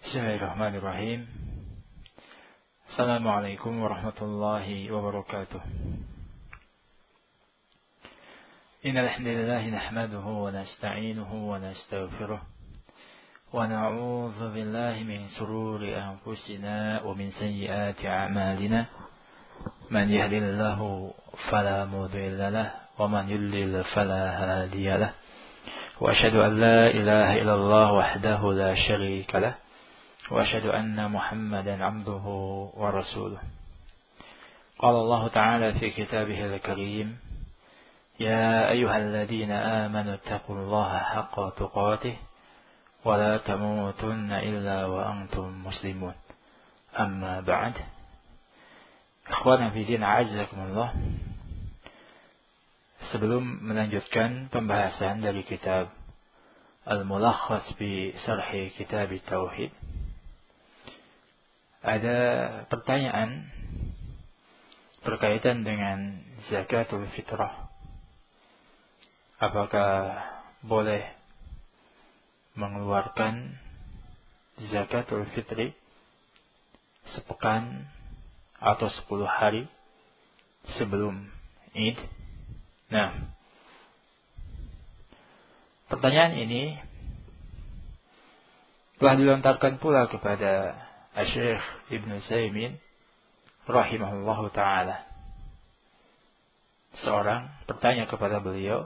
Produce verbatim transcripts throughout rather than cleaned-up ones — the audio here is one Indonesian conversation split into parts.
Bismillahirrahmanirrahim. Assalamualaikum warahmatullahi wabarakatuh. Innal hamdalillah nahmaduhu wa nasta'inuhu wa nastaghfiruh wa na'udzu billahi min shururi anfusina wa min sayyiati a'malina. Man yahdihillahu fala mudilla lahu wa man yudlil fala hadiya lahu. Wa asyhadu an la ilaha illallah wahdahu la syarika lahu. وأشهد أن محمدا عبده ورسوله. قال الله تعالى في كتابه الكريم: يا أيها الذين آمنوا اتقوا الله حق تقاته ولا تموتن إلا وأنتم مسلمون. أما بعد. Ikhwan fillah a'azzakumullah. Sebelum melanjutkan pembahasan dari kitab Al-Mulakhas bi Syarh Kitab Tauhid, ada pertanyaan berkaitan dengan zakatul fitrah. Apakah boleh mengeluarkan zakatul fitri sepekan atau sepuluh hari sebelum Id? Nah, pertanyaan ini telah dilontarkan pula kepada Syekh Ibn Utsaimin rahimahullahu ta'ala. Seorang bertanya kepada beliau,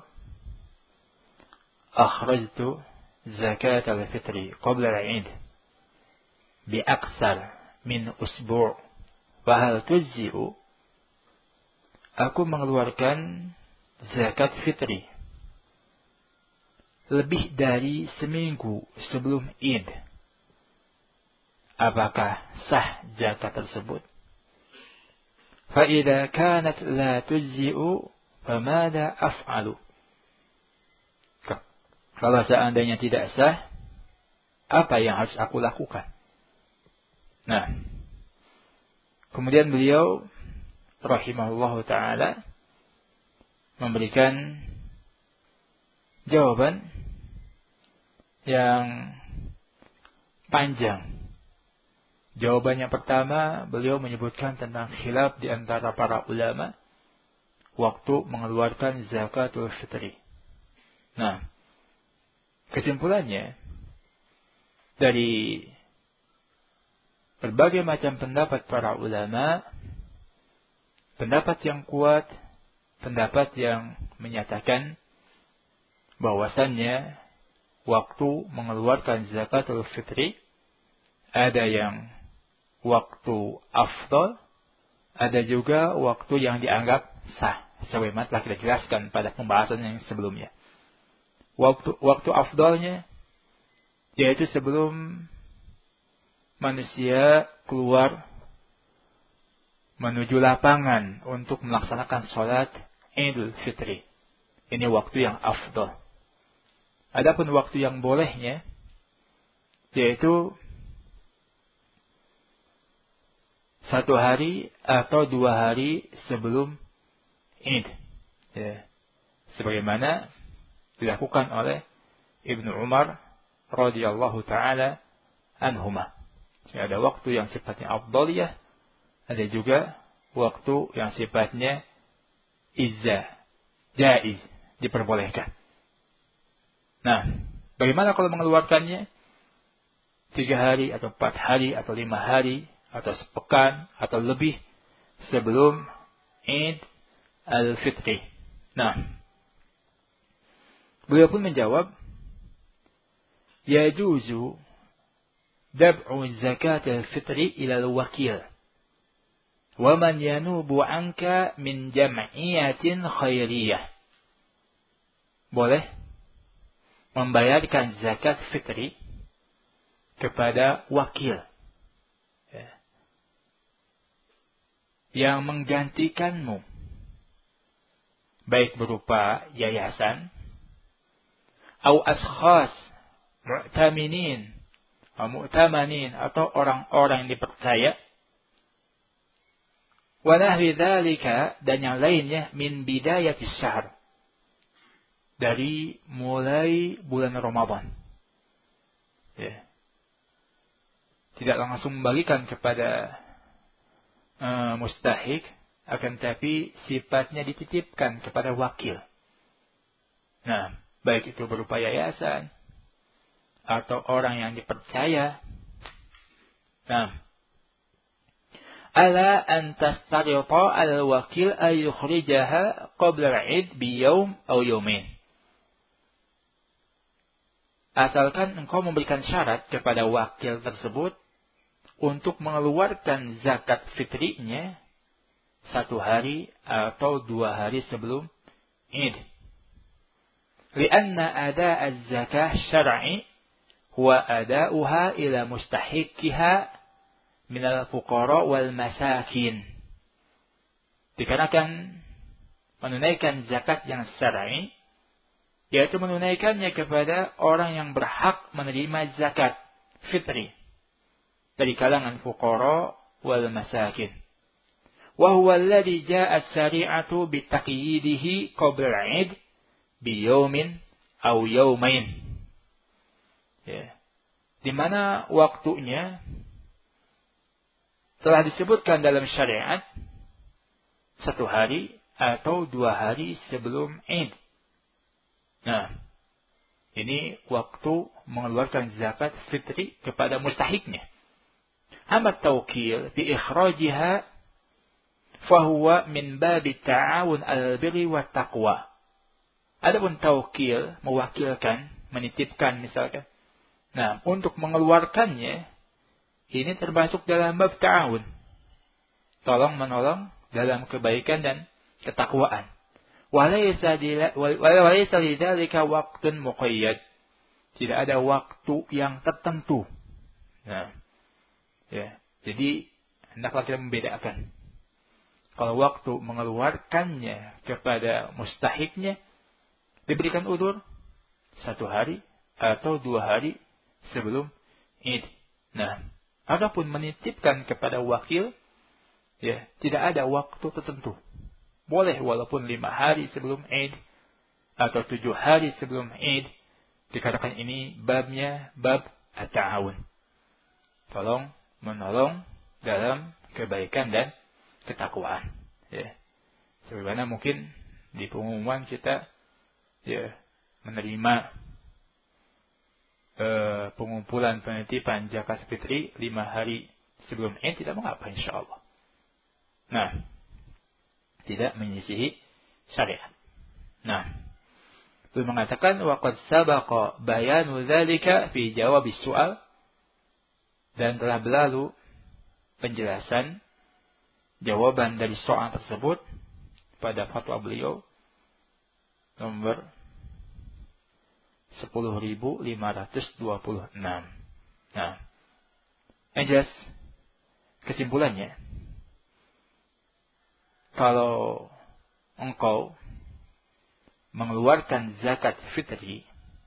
akhrajtu zakat al-fitri qabla al-Eid bi aksar min usbu' wa hal tujzi'u? Aku mengeluarkan zakat fitri lebih dari seminggu sebelum Id. Apakah sah zakat tersebut? Fa idza kanat la tujzi'u famada af'alu? Kalau seandainya tidak sah, apa yang harus aku lakukan? Nah, kemudian beliau rahimahullahu ta'ala memberikan jawaban yang panjang. Jawabannya pertama, beliau menyebutkan tentang khilaf di antara para ulama waktu mengeluarkan zakatul fitri. Nah, kesimpulannya dari berbagai macam pendapat para ulama, pendapat yang kuat, pendapat yang menyatakan bahwasannya waktu mengeluarkan zakatul fitri ada yang waktu afdal, ada juga waktu yang dianggap sah. Sebagaimana telah kita jelaskan pada pembahasan yang sebelumnya. Waktu waktu afdalnya yaitu sebelum manusia keluar menuju lapangan untuk melaksanakan sholat Idul Fitri. Ini waktu yang afdal. Adapun waktu yang bolehnya yaitu satu hari atau dua hari sebelum Id. Ya. Sebagaimana dilakukan oleh Ibnu Umar radhiyallahu taala anhuma. Jadi ada waktu yang sifatnya afdaliyah, ada juga waktu yang sifatnya izza, jaiz, diperbolehkan. Nah, bagaimana kalau mengeluarkannya tiga hari atau empat hari atau lima hari atau sepekan atau lebih sebelum Id al-Fitri? Nah, beliau pun menjawab, yajuzu dab'u zakat al-fitri ila al-wakil wa man yanubu anka min jam'iyatin khairiyah. Boleh membayarkan zakat fitri kepada wakil yang menggantikanmu, baik berupa yayasan atau ashkhas mu'taminin atau mu'tamanin atau orang-orang yang dipercaya, wa nahwi dzalika, dan yang lainnya, min bidayatis syahr, dari mulai bulan Ramadan. Ya. tidak langsung membagikan kepada uh, mustahik, akan tapi sifatnya dititipkan kepada wakil. Nah, baik itu berupa yayasan atau orang yang dipercaya. Nah, ala an tastarita al-wakil ay yukhrijaha qabla al-'id bi yawm aw yawmin. Asalkan engkau memberikan syarat kepada wakil tersebut untuk mengeluarkan zakat fitrinya satu hari atau dua hari sebelum Id. Lianna ada az-zakah syar'i huwa ada'uha ila mustahiqiha minal fuqara wal masakin. Dikarenakan menunaikan zakat yang syar'i, yaitu menunaikannya kepada orang yang berhak menerima zakat fitri dari kalangan fuqara wal masakin. Wa huwa alladhi ja'at syari'atu bi taqyidihi qabla al-'id bi yawmin aw yawmain. Ya. Di mana waktunya telah disebutkan dalam syariat satu hari atau dua hari sebelum Id. Nah, ini waktu mengeluarkan zakat fitri kepada mustahiknya. Amma tawkil bi ikhrajiha fahuwa min babi ta'awun al-birri wa taqwa. Adapun tawkil, mewakilkan, menitipkan misalkan. Nah, untuk mengeluarkannya ini termasuk dalam bab ta'awun. Tolong menolong dalam kebaikan dan ketakwaan. Walaysa lidzalika waqtun muqayyad. Tidak ada waktu yang tertentu. Nah, ya. Jadi hendaklah kita membedakan. Kalau waktu mengeluarkannya kepada mustahiknya diberikan udzur satu hari atau dua hari sebelum Id. Nah, adapun menitipkan kepada wakil, ya, tidak ada waktu tertentu. Boleh walaupun lima hari sebelum Id atau tujuh hari sebelum Id. Dikatakan ini babnya bab at-ta'awun. Tolong menolong dalam kebaikan dan ketakwaan. Ya. Sebagaimana mungkin di pengumuman kita, ya, menerima Uh, pengumpulan penitipan zakat fitri lima hari sebelum Id, tidak mengapa insyaallah. Nah, tidak menyisihi syariat. Nah, beliau mengatakan waqad sabaqa bayanu dzalika fi jawab as-su'al, dan telah berlalu penjelasan jawaban dari soal tersebut pada fatwa beliau nomor sepuluh ribu lima ratus dua puluh enam. Nah, yang jelas kesimpulannya, kalau engkau mengeluarkan zakat fitri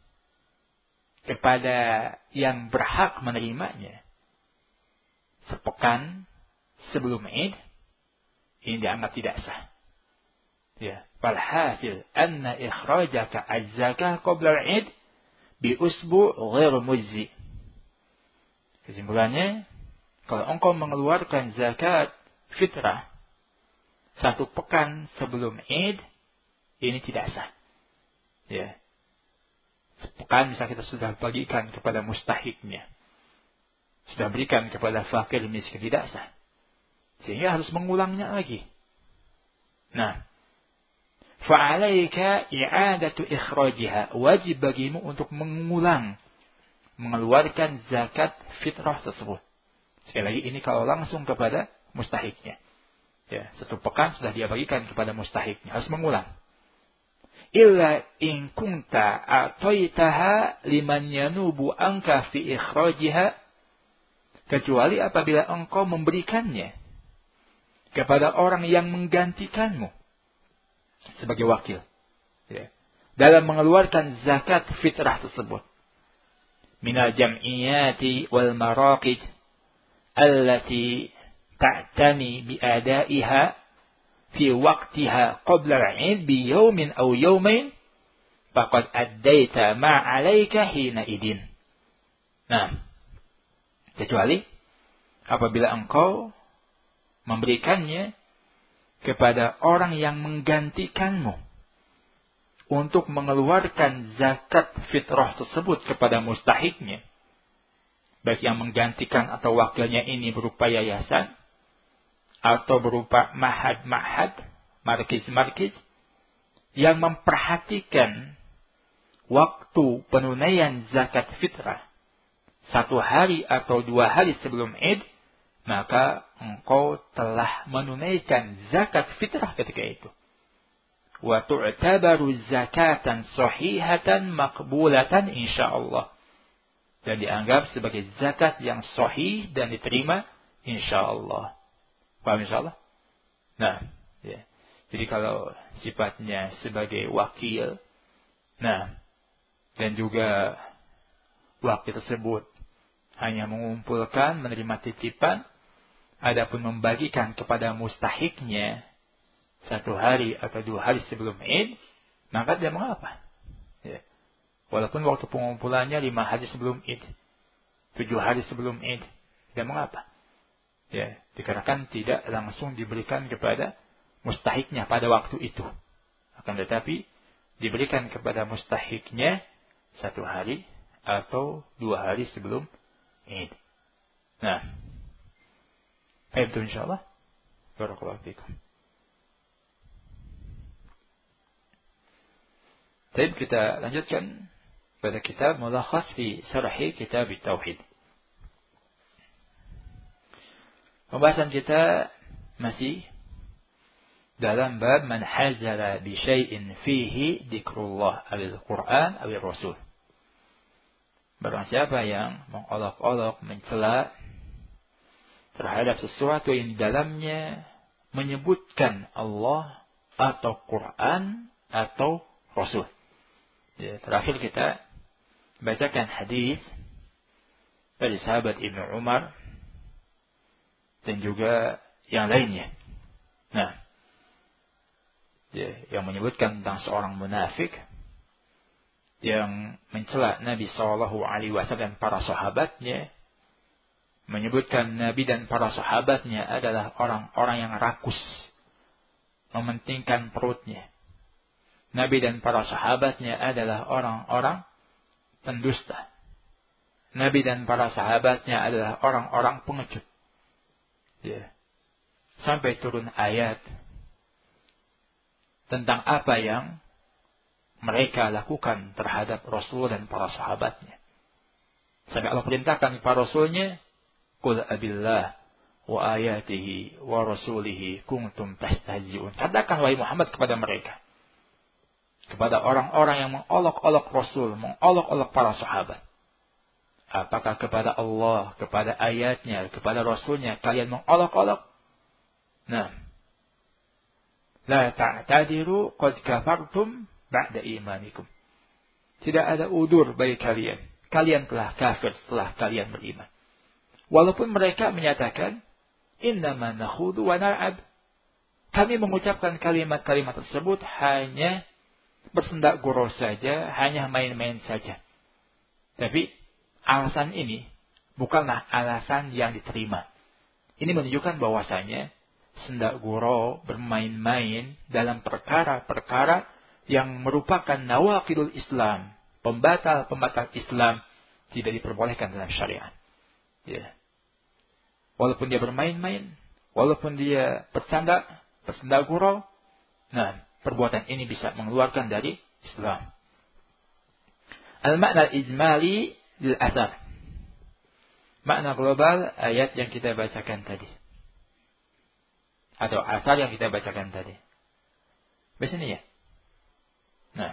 kepada yang berhak menerimanya sepekan sebelum Id, ini dianggap tidak sah. Ya, falhasil anna ikhrajaka az-zakah qabla al-'id bi usbu' ghair mujzi. Kesimpulannya, kalau engkau mengeluarkan zakat fitrah satu pekan sebelum Id, ini tidak sah. Ya. Sepekan misalnya kita sudah bagikan kepada mustahiknya, sudah berikan kepada fakir miskin, tidak sah. Sehingga harus mengulangnya lagi. Nah, fa'alaika i'adatu ikhrajiha, wajib bagimu untuk mengulang mengeluarkan zakat fitrah tersebut. Sekali lagi, ini kalau langsung kepada mustahiknya. Ya, satu pekan sudah dia bagikan kepada mustahiknya, harus mengulang. Illa in kunta a'taitaha liman yanubu anka fi ikhrajiha, kecuali apabila engkau memberikannya kepada orang yang menggantikanmu sebagai wakil, ya, dalam mengeluarkan zakat fitrah tersebut. Minal jam'iyati wal maraqid allati ta'tani bi'adaiha fi waqtiha qabla al-'id bi yawmin aw yawmain faqad addaita ma 'alaika hina idin. Nah, kecuali apabila engkau memberikannya kepada orang yang menggantikanmu untuk mengeluarkan zakat fitrah tersebut kepada mustahiknya, baik yang menggantikan atau wakilnya ini berupa yayasan atau berupa mahad-mahad, markis-markis yang memperhatikan waktu penunaian zakat fitrah satu hari atau dua hari sebelum Id, maka engkau telah menunaikan zakat fitrah ketika itu. Wa tu'tabaru zakatan sahihatan maqbulatan insyaallah. Dan dianggap sebagai zakat yang sahih dan diterima insyaallah. Paham insyaallah? Nah, ya. Jadi kalau sifatnya sebagai wakil, nah, dan juga wakil tersebut hanya mengumpulkan, menerima titipan, adapun membagikan kepada mustahiknya satu hari atau dua hari sebelum Id, maka tidak mengapa. Ya. Walaupun waktu pengumpulannya lima hari sebelum Id, tujuh hari sebelum Id, tidak mengapa. Ya, dikarenakan tidak langsung diberikan kepada mustahiknya pada waktu itu. Akan tetapi diberikan kepada mustahiknya satu hari atau dua hari sebelum Id. Nah, itu insyaallah. Barakallahu fikum. Baik, kita lanjutkan pada kitab Mulakhas fi Syarh Kitab Tauhid. Pembahasan kita masih dalam bab man hazala bi syai'in fihi dzikrullah al-Qur'an atau Rasul. Barang siapa yang mengolok-olok, mencela terhadap sesuatu yang di dalamnya menyebutkan Allah atau Quran atau Rasul. Ya, terakhir kita bacakan hadis dari sahabat Ibnu Umar dan juga yang lainnya. Nah, ya, yang menyebutkan tentang seorang munafik yang mencela Nabi Shallallahu Alaihi Wasallam dan para sahabatnya, menyebutkan Nabi dan para sahabatnya adalah orang-orang yang rakus, mementingkan perutnya. Nabi dan para sahabatnya adalah orang-orang pendusta. Nabi dan para sahabatnya adalah orang-orang pengecut. Ya. Sampai turun ayat tentang apa yang mereka lakukan terhadap Rasul dan para sahabatnya. Sampai Allah perintahkan para Rasulnya, Qul abillah wa ayatihi wa rasulihi kuntum tastahzi'un. Katakan wahai Muhammad kepada mereka, kepada orang-orang yang mengolok-olok Rasul, mengolok-olok para sahabat. Apakah kepada Allah, kepada ayatnya, kepada Rasulnya kalian mengolok-olok? Nah, la ta'tadiru qad kafartum ba'da imanikum. Tidak ada udur bagi kalian. Kalian telah kafir setelah kalian beriman. Walaupun mereka menyatakan, innama nakhudu wa nal'ab. Kami mengucapkan kalimat-kalimat tersebut hanya bersendak gurau saja, hanya main-main saja. Tapi alasan ini bukanlah alasan yang diterima. Ini menunjukkan bahwasanya sendak gurau, bermain-main dalam perkara-perkara yang merupakan nawaqidul Islam, pembatal-pembatal Islam, tidak diperbolehkan dalam syariat. Ya. Walaupun dia bermain-main, walaupun dia bercanda, bersendak gurau, nah, perbuatan ini bisa mengeluarkan dari Islam. Al-makna al-ijmali lil-athar. Makna global ayat yang kita bacakan tadi. Atau asar yang kita bacakan tadi. Begini ya. Nah.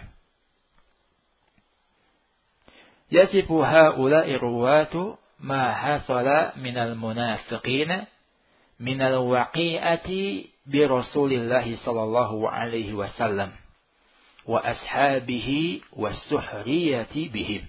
Yasifu ha'ula'i ruwatu ma hasala minal munafiqina minal waqi'ati bi Rasulillahi sallallahu alaihi wasallam wa ashabihi was suhriyati bihim.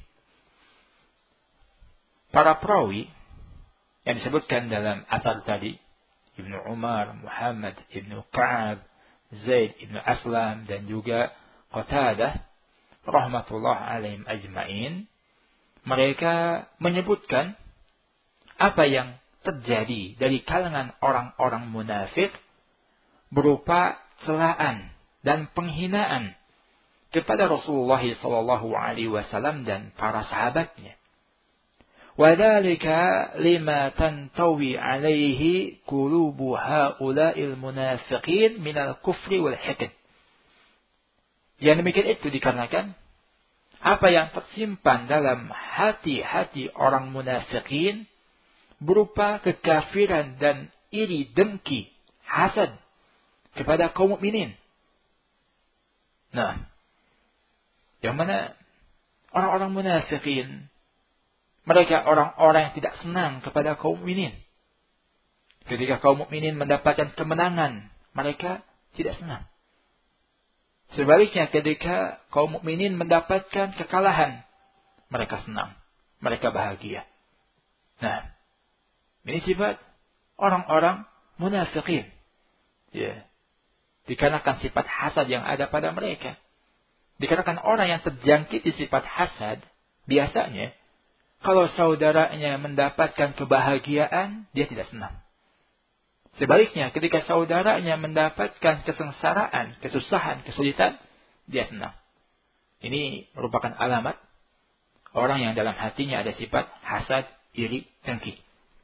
Para perawi yang disebutkan dalam asar tadi, Ibnu Umar, Muhammad Ibnu Ka'ab, Zaid Ibnu Aslam dan juga Qatadah rahmatullah alaihim ajma'in, mereka menyebutkan apa yang terjadi dari kalangan orang-orang munafik berupa celaan dan penghinaan kepada Rasulullah sallallahu alaihi wasallam dan para sahabatnya. Wadzalika lima tantawi alaihi qulubu haula'il munafiqin minal kufri wal hiqd. Yang demikian itu dikarenakan apa yang tersimpan dalam hati-hati orang munafikin berupa kekafiran dan iri dengki, hasad kepada kaum mukminin. Nah, yang mana orang-orang munafikin, mereka orang-orang yang tidak senang kepada kaum mukminin. Ketika kaum mukminin mendapatkan kemenangan, mereka tidak senang. Sebaliknya ketika kaum mukminin mendapatkan kekalahan, mereka senang, mereka bahagia. Nah, ini sifat orang-orang munafikin. Ya. Dikarenakan sifat hasad yang ada pada mereka. Dikarenakan orang yang terjangkit di sifat hasad, biasanya kalau saudaranya mendapatkan kebahagiaan, dia tidak senang. Sebaliknya, ketika saudaranya mendapatkan kesengsaraan, kesusahan, kesulitan, dia senang. Ini merupakan alamat orang yang dalam hatinya ada sifat hasad, iri, dengki.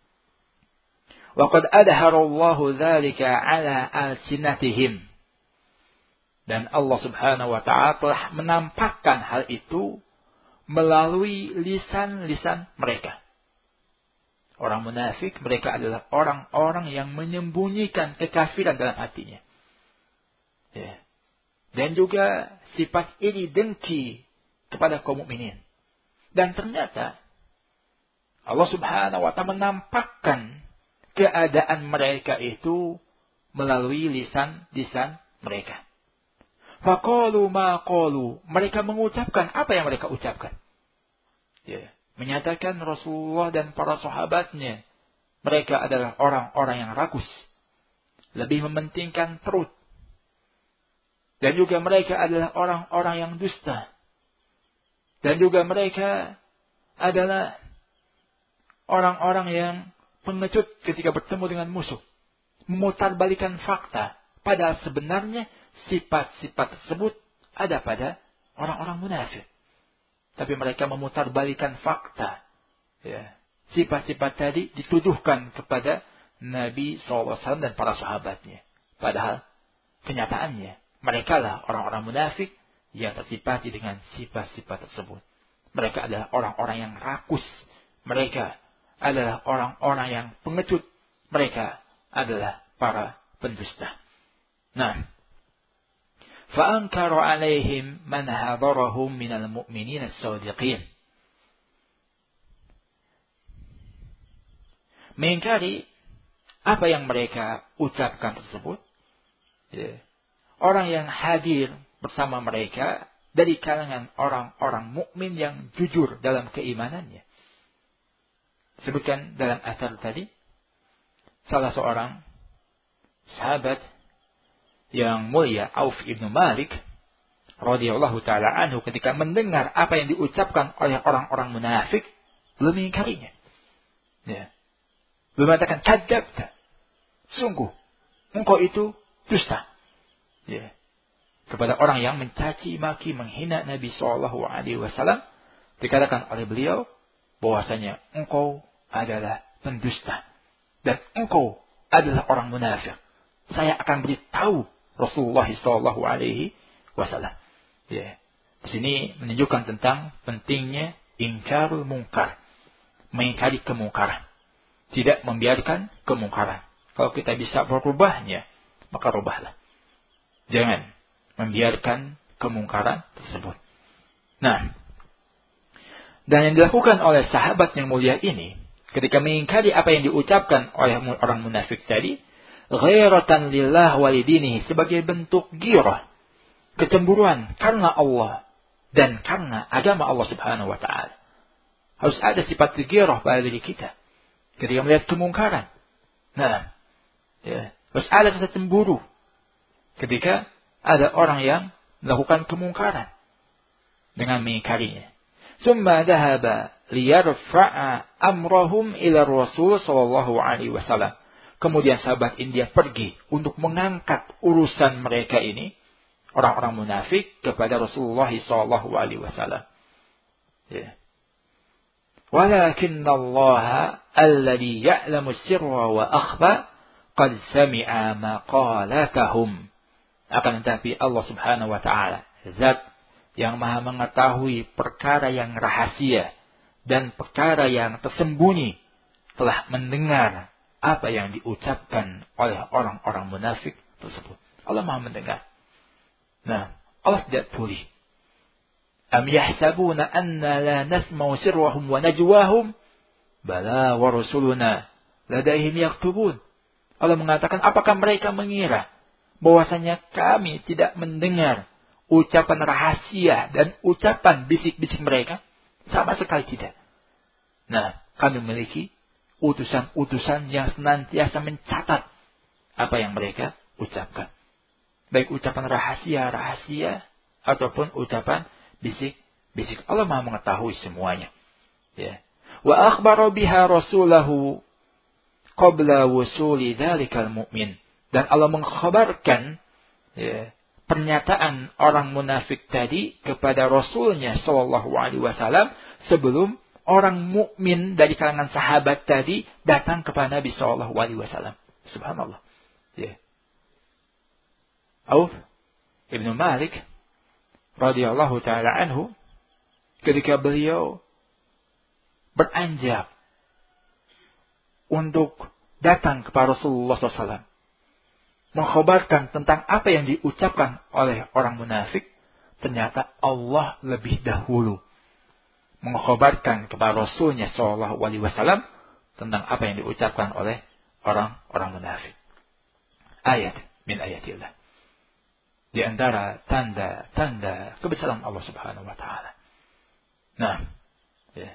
Wa qad adharallahu dzalika ala alsinatihim. Dan Allah Subhanahu wa taala telah menampakkan hal itu melalui lisan-lisan mereka. Orang munafik, mereka adalah orang-orang yang menyembunyikan kekafiran dalam hatinya. Ya. Dan juga sifat iri dengki kepada kaum mukminin. Dan ternyata Allah Subhanahu wa taala menampakkan keadaan mereka itu melalui lisan-lisan mereka. Faqalu ma qalu, mereka mengucapkan apa yang mereka ucapkan. Ya. Menyatakan Rasulullah dan para sahabatnya, mereka adalah orang-orang yang rakus, lebih mementingkan perut. Dan juga mereka adalah orang-orang yang dusta. Dan juga mereka adalah orang-orang yang pengecut ketika bertemu dengan musuh. Memutarbalikan fakta. Padahal sebenarnya sifat-sifat tersebut ada pada orang-orang munafik. Tapi mereka memutarbalikan fakta. Ya. Sifat-sifat tadi dituduhkan kepada Nabi shallallahu alaihi wasallam dan para sahabatnya. Padahal kenyataannya mereka lah orang-orang munafik yang tersifati dengan sifat-sifat tersebut. Mereka adalah orang-orang yang rakus. Mereka adalah orang-orang yang pengecut. Mereka adalah para pendusta. Nah, فَأَنْكَرَ عَلَيْهِمْ مَنْ حَضَرَهُمْ مِنَ الْمُؤْمِنِينَ الصَّادِقِينَ. Mengingkari apa yang mereka ucapkan tersebut. Ya. Orang yang hadir bersama mereka dari kalangan orang-orang mukmin yang jujur dalam keimanannya. Sebutkan dalam asar tadi, salah seorang sahabat yang mulia Auf ibnu Malik radhiyallahu taala anhu ketika mendengar apa yang diucapkan oleh orang-orang munafik belum mengingkarinya. Ya. Belum mengatakan kadzabta. Sungguh engkau itu dusta. Ya. Kepada orang yang mencaci maki menghina Nabi sallallahu alaihi wasallam dikatakan oleh beliau bahwasanya engkau adalah pendusta dan engkau adalah orang munafik. Saya akan beritahu Rasulullah sallallahu alaihi wasallam. Ya. Di sini menunjukkan tentang pentingnya ingkarul mungkar. Mengingkari kemungkaran. Tidak membiarkan kemungkaran. Kalau kita bisa berubahnya, maka rubahlah. Jangan membiarkan kemungkaran tersebut. Nah, dan yang dilakukan oleh sahabat yang mulia ini, ketika mengingkari apa yang diucapkan oleh orang munafik tadi, ghairatan lillah walidinihi, sebagai bentuk ghirah, kecemburuan karena Allah dan karena agama Allah Subhanahu wa taala. Harus ada sifat ghirah pada diri kita ketika melihat kemungkaran. Nah, ya, harus ada rasa cemburu ketika ada orang yang melakukan kemungkaran dengan mengingkarinya. Summa dhahaba liyarfa'a amrahum ila Rasul sallallahu alaihi wasallam. Kemudian sahabat India pergi untuk mengangkat urusan mereka ini, orang-orang munafik, kepada Rasulullah sallallahu alaihi wasallam. Ya. Walakinna Allah alladhi ya'lamu sirra wa akhfa qad sami'a maqalatahum. Akan tetapi Allah Subhanahu wa taala, zat yang maha mengetahui perkara yang rahasia dan perkara yang tersembunyi, telah mendengar apa yang diucapkan oleh orang-orang munafik tersebut. Allah maha mendengar. Nah, Allah tidak tuli. Am yahsabuna anna la nasma'u sirrahum wa najwahum? Bala wa rusuluna ladaihim yaktubun. Allah mengatakan, apakah mereka mengira bahwasanya kami tidak mendengar ucapan rahasia dan ucapan bisik-bisik mereka? Sama sekali tidak. Nah, kami memiliki utusan-utusan yang senantiasa mencatat apa yang mereka ucapkan. Baik ucapan rahasia-rahasia ataupun ucapan bisik-bisik. Allah Maha mengetahui semuanya. Ya. Wa akhbara biha rasulahu qabla wusuli dzalikal mu'min. Dan Allah mengkhabarkan ya, pernyataan orang munafik tadi kepada Rasulnya sallallahu alaihi wasallam sebelum orang mukmin dari kalangan sahabat tadi datang kepada Nabi sallallahu alaihi wasallam. Subhanallah. Ya. Auf Ibnu Malik radhiyallahu taala anhu, ketika beliau beranjak untuk datang kepada Rasulullah sallallahu alaihi wasallam, mengkhabarkan tentang apa yang diucapkan oleh orang munafik, ternyata Allah lebih dahulu mengkhabarkan kepada Rasulnya sallallahu alaihi wasallam tentang apa yang diucapkan oleh orang-orang munafik. Ayat min ayatillah. Di antara tanda-tanda kebesaran Allah Subhanahu wa taala. Nah, ya.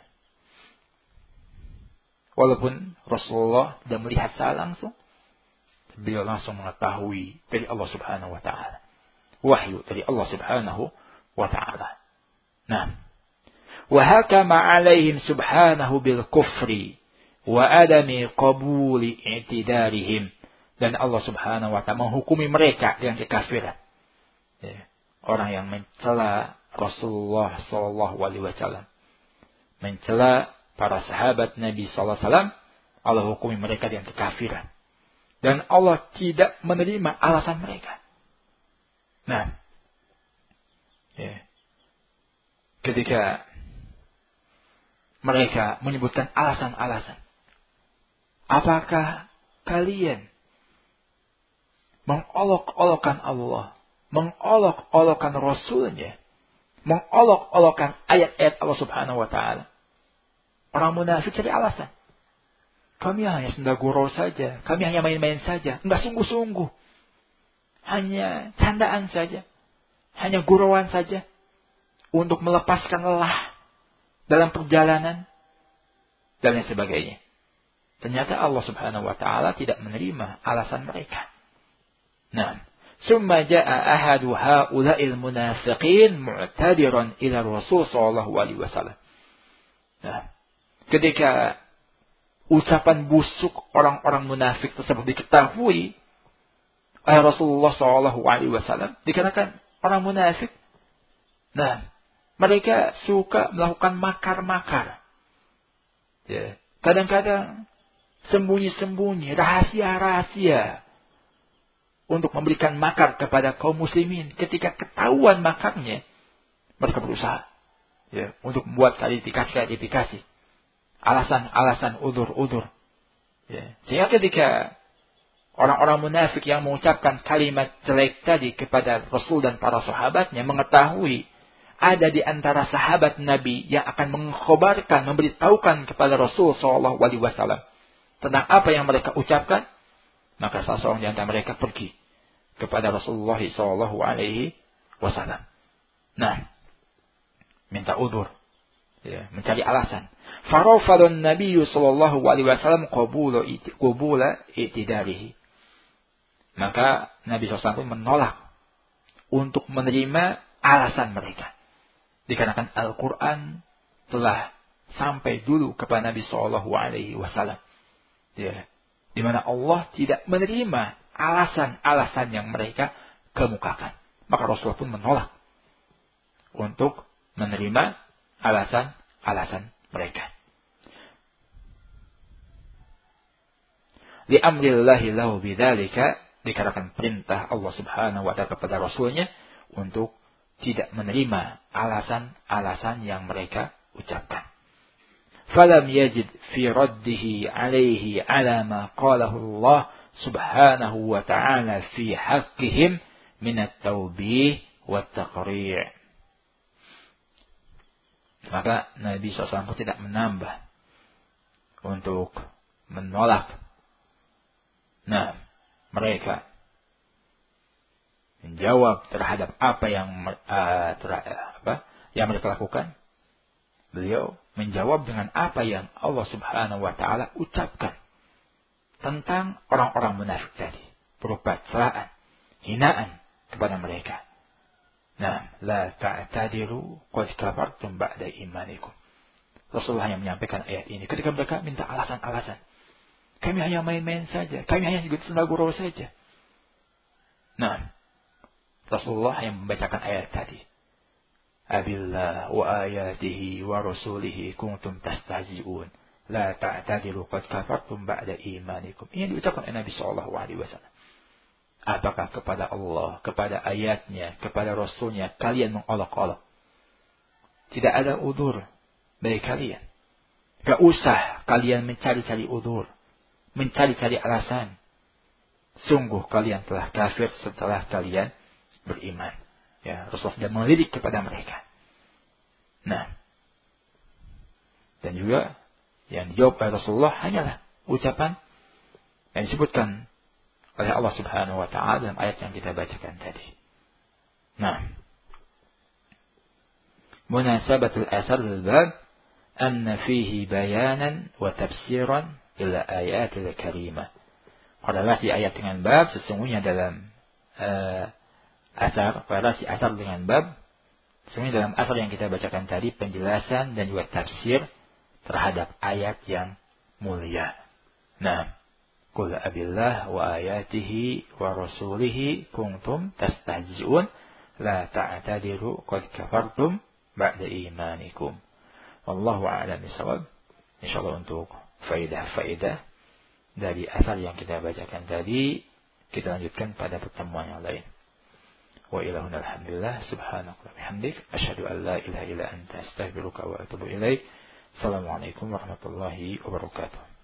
Walaupun Rasulullah sudah melihat secara langsung, beliau langsung mengetahui dari Allah Subhanahu wa taala. Wahyu dari Allah Subhanahu wa taala. Nah, wa hakama alaihim subhanahu bil kufri wa adami qabuli i'tidarihim. Dan Allah Subhanahu wa taala menghukumi mereka dengan kekafiran. Ya. Orang yang mencela Rasulullah sallallahu alaihi wasallam, mencela para sahabat Nabi sallallahu alaihi wasallam, Allah hukumi mereka dengan kekafiran. Dan Allah tidak menerima alasan mereka. Nah, ya. Ketika mereka menyebutkan alasan-alasan, apakah kalian mengolok-olokkan Allah, mengolok-olokkan Rasulnya, mengolok-olokkan ayat-ayat Allah Subhanahu wa taala? Orang munafik cari alasan. Kami hanya senda gurau saja, kami hanya main-main saja, enggak sungguh-sungguh. Hanya candaan saja, hanya gurauan saja untuk melepaskan lelah dalam perjalanan dan lain sebagainya. Ternyata Allah Subhanahu wa taala tidak menerima alasan mereka. Nah, summa jaa ahadu haula'il munafiqin mu'tadiran ila Rasul sallallahu alaihi wasallam. Nah, ketika ucapan busuk orang-orang munafik tersebut diketahui oleh Rasulullah sallallahu alaihi wasallam, dikatakan orang munafik, nah, mereka suka melakukan makar-makar. Ya. Kadang-kadang sembunyi-sembunyi, rahasia-rahasia untuk memberikan makar kepada kaum muslimin. Ketika ketahuan makarnya, mereka berusaha ya, untuk membuat klarifikasi-klarifikasi, alasan-alasan, udur-udur. Ya. Sehingga ketika orang-orang munafik yang mengucapkan kalimat jelek tadi kepada Rasul dan para sahabatnya mengetahui ada di antara sahabat Nabi yang akan mengkhabarkan, memberitahukan kepada Rasul sallallahu alaihi wasallam tentang apa yang mereka ucapkan, maka salah seorang di antara mereka pergi kepada Rasulullah sallallahu alaihi wasallam. Nah, minta udzur, ya, mencari alasan. Farafadun Nabi sallallahu alaihi wasallam qabula qabula i'tidarihi. Maka Nabi sallallahu alaihi wasallam menolak untuk menerima alasan mereka. Dikarenakan Al-Quran telah sampai dulu kepada Nabi Shallallahu Alaihi Wasallam, ya, di mana Allah tidak menerima alasan-alasan yang mereka kemukakan. Maka Rasulullah pun menolak untuk menerima alasan-alasan mereka. Li amrillahi lahu bidzalika, dikarenakan perintah Allah Subhanahu wa taala kepada Rasulnya untuk tidak menerima alasan-alasan yang mereka ucapkan. Falam yajid fi raddihi alaihi ala ma qalahu Allah Subhanahu wa ta'ala fi haqqihim min at-taubih wa at-taqri'. Maka Nabi shallallahu alaihi wasallam tidak menambah untuk menolak nah mereka menjawab terhadap apa yang uh, ter, apa yang mereka lakukan. Beliau menjawab dengan apa yang Allah Subhanahu wa taala ucapkan tentang orang-orang munafik tadi, berupa celaan, hinaan kepada mereka. Nah, la ta'tadiru qad kafartum ba'da imanikum. Rasulullah yang menyampaikan ayat ini ketika mereka minta alasan-alasan. Kami hanya main-main saja, kami hanya ikut senda gurau saja. Nah, Rasulullah yang membacakan ayat tadi. Abillah wa ayatihi wa rasulihi kuntum tastahzi'un. La ta'tadiru qad kafartum ba'da imanikum. Ini diucapkan oleh Nabi Shallallahu Alaihi Wasallam. Apakah kepada Allah, kepada ayatnya, kepada Rasulnya kalian mengolok-olok? Tidak ada udzur bagi kalian. Gak usah kalian mencari-cari udzur, mencari-cari alasan. Sungguh kalian telah kafir setelah kalian beriman. Ya, Rasulullah tidak melirik kepada mereka. Nah, dan juga yang dijawab oleh Rasulullah hanyalah ucapan yang disebutkan oleh Allah Subhanahu wa taala dalam ayat yang kita bacakan tadi. Nah, munasabatul asar lil bab anna fihi bayanan wa tafsiran ila ayatil karimah. Korelasi ayat dengan bab sesungguhnya dalam uh, asar, korelasi asar dengan bab sesungguhnya dalam asar yang kita bacakan tadi penjelasan dan juga tafsir terhadap ayat yang mulia. Nah, qul abillah wa ayatihi wa rasulihi kuntum tastahzi'un la ta'tadiru qad kafartum ba'da imanikum. Wallahu a'lam bishawab. Insyaallah untuk faedah-faedah dari asal yang kita bacakan tadi kita lanjutkan pada pertemuan yang lain. Wa ilahuna alhamdulillah subhanaka wa bihamdik asyhadu an la ilaha illa anta astaghfiruka wa atubu ilaik. Assalamualaikum warahmatullahi wabarakatuh.